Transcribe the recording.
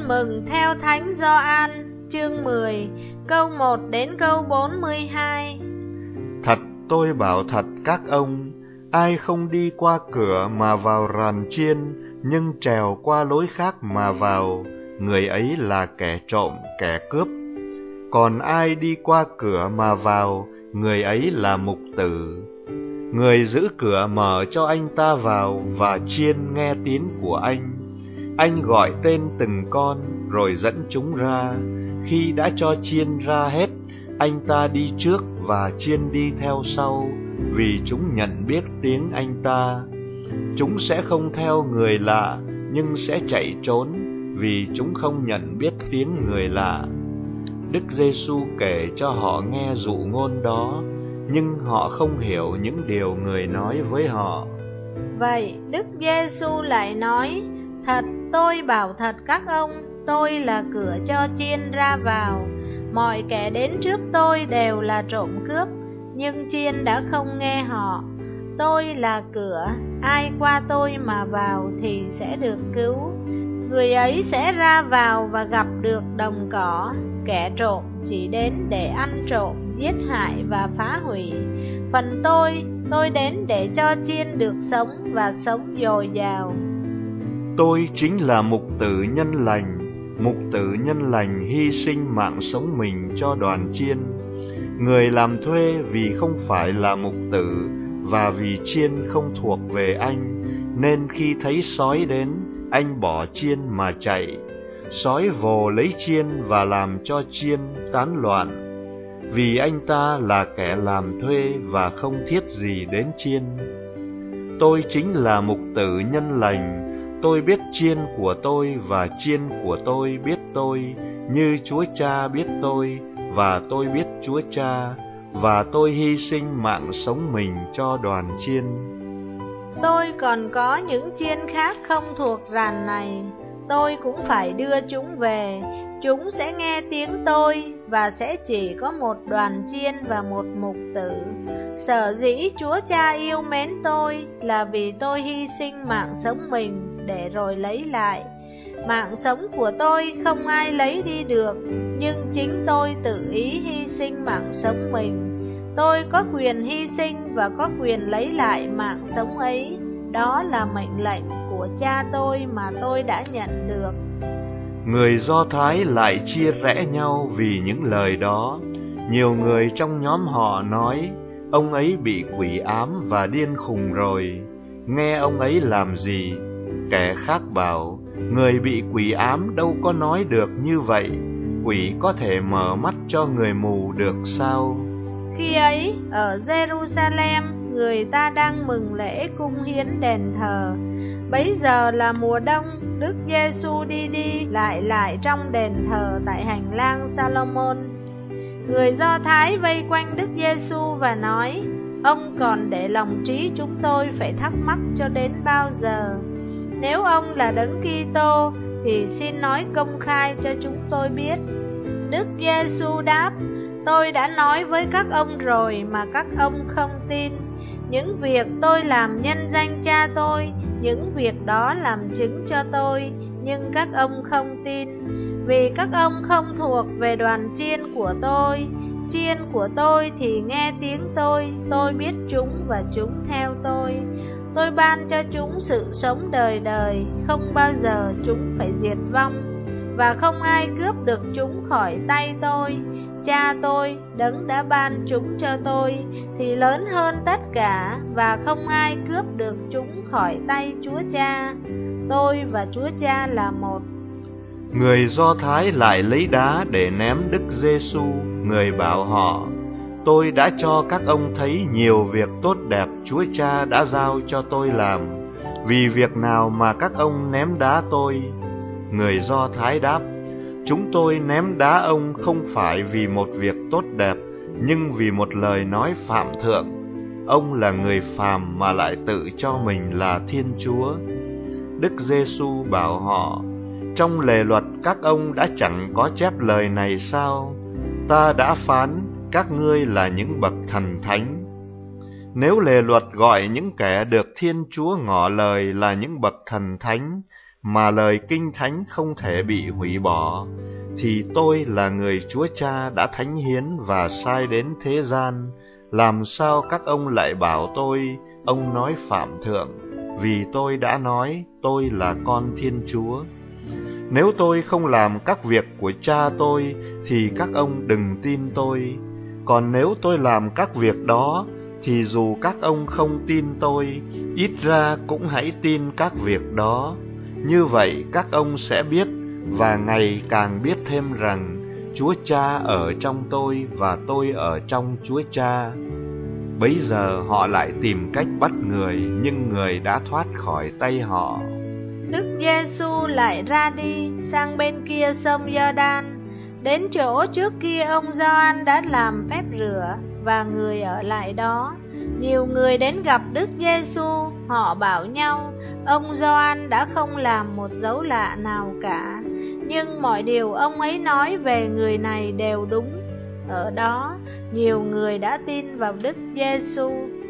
mừng theo Thánh Gioan chương 10 câu 1 đến câu 42. Thật tôi bảo thật các ông, ai không đi qua cửa mà vào ràn chiên, nhưng trèo qua lối khác mà vào, người ấy là kẻ trộm, kẻ cướp. Còn ai đi qua cửa mà vào, người ấy là mục tử. Người giữ cửa mở cho anh ta vào, và chiên nghe tiếng của anh. Anh gọi tên từng con, rồi dẫn chúng ra. Khi đã cho chiên ra hết, anh ta đi trước và chiên đi theo sau, vì chúng nhận biết tiếng anh ta. Chúng sẽ không theo người lạ, nhưng sẽ chạy trốn, vì chúng không nhận biết tiếng người lạ. Đức Giêsu kể cho họ nghe dụ ngôn đó, nhưng họ không hiểu những điều người nói với họ. Vậy Đức Giêsu lại nói: Thật tôi bảo thật các ông, tôi là cửa cho chiên ra vào. Mọi kẻ đến trước tôi đều là trộm cướp, nhưng chiên đã không nghe họ. Tôi là cửa, ai qua tôi mà vào thì sẽ được cứu. Người ấy sẽ ra vào và gặp được đồng cỏ. Kẻ trộm chỉ đến để ăn trộm, giết hại và phá hủy. Phần tôi đến để cho chiên được sống và sống dồi dào. Tôi chính là mục tử nhân lành. Mục tử nhân lành hy sinh mạng sống mình cho đoàn chiên. Người làm thuê vì không phải là mục tử, và vì chiên không thuộc về anh, nên khi thấy sói đến, anh bỏ chiên mà chạy. Sói vồ lấy chiên và làm cho chiên tán loạn, vì anh ta là kẻ làm thuê và không thiết gì đến chiên. Tôi chính là mục tử nhân lành. Tôi biết chiên của tôi và chiên của tôi biết tôi, như Chúa Cha biết tôi và tôi biết Chúa Cha, và tôi hy sinh mạng sống mình cho đoàn chiên. Tôi còn có những chiên khác không thuộc ràn này, tôi cũng phải đưa chúng về. Chúng sẽ nghe tiếng tôi, và sẽ chỉ có một đoàn chiên và một mục tử. Sở dĩ Chúa Cha yêu mến tôi là vì tôi hy sinh mạng sống mình để rồi lấy lại. Mạng sống của tôi không ai lấy đi được, nhưng chính tôi tự ý hy sinh mạng sống mình. Tôi có quyền hy sinh và có quyền lấy lại mạng sống ấy. Đó là mệnh lệnh của Cha tôi mà tôi đã nhận được. Người Do Thái lại chia rẽ nhau vì những lời đó. Nhiều người trong nhóm họ nói, ông ấy bị quỷ ám và điên khùng rồi, nghe ông ấy làm gì. Kẻ khác bảo, người bị quỷ ám đâu có nói được như vậy, quỷ có thể mở mắt cho người mù được sao? Khi ấy, ở Jerusalem, người ta đang mừng lễ cung hiến đền thờ. Bấy giờ là mùa đông, Đức Giêsu đi lại trong đền thờ tại hành lang Salomon. Người Do Thái vây quanh Đức Giêsu và nói: Ông còn để lòng trí chúng tôi phải thắc mắc cho đến bao giờ? Nếu ông là Đấng Kitô thì xin nói công khai cho chúng tôi biết. Đức Giêsu đáp: Tôi đã nói với các ông rồi mà các ông không tin. Những việc tôi làm nhân danh Cha tôi, những việc đó làm chứng cho tôi, nhưng các ông không tin, vì các ông không thuộc về đoàn chiên của tôi. Chiên của tôi thì nghe tiếng tôi biết chúng và chúng theo tôi. Tôi ban cho chúng sự sống đời đời, không bao giờ chúng phải diệt vong, và không ai cướp được chúng khỏi tay tôi. Cha tôi, Đấng đã ban chúng cho tôi, thì lớn hơn tất cả, và không ai cướp được chúng khỏi tay Chúa Cha. Tôi và Chúa Cha là một. Người Do Thái lại lấy đá để ném Đức Giêsu. Người bảo họ, tôi đã cho các ông thấy nhiều việc tốt đẹp Chúa Cha đã giao cho tôi làm, vì việc nào mà các ông ném đá tôi? Người Do Thái đáp, chúng tôi ném đá ông không phải vì một việc tốt đẹp, nhưng vì một lời nói phạm thượng. Ông là người phàm mà lại tự cho mình là Thiên Chúa. Đức Giêsu bảo họ, trong lề luật các ông đã chẳng có chép lời này sao? Ta đã phán các ngươi là những bậc thần thánh. Nếu lề luật gọi những kẻ được Thiên Chúa ngỏ lời là những bậc thần thánh, mà lời Kinh Thánh không thể bị hủy bỏ, thì tôi là người Chúa Cha đã thánh hiến và sai đến thế gian. Làm sao các ông lại bảo tôi, ông nói phạm thượng, vì tôi đã nói tôi là con Thiên Chúa? Nếu tôi không làm các việc của Cha tôi, thì các ông đừng tin tôi. Còn nếu tôi làm các việc đó, thì dù các ông không tin tôi, ít ra cũng hãy tin các việc đó. Như vậy các ông sẽ biết, và ngày càng biết thêm rằng Chúa Cha ở trong tôi và tôi ở trong Chúa Cha. Bấy giờ họ lại tìm cách bắt Người, nhưng Người đã thoát khỏi tay họ. Đức Giêsu lại ra đi sang bên kia sông Giô-đan, đến chỗ trước kia ông Gioan đã làm phép rửa, và người ở lại đó. Nhiều người đến gặp Đức Giêsu, họ bảo nhau, ông Gioan đã không làm một dấu lạ nào cả, nhưng mọi điều ông ấy nói về người này đều đúng. Ở đó, nhiều người đã tin vào Đức Giêsu.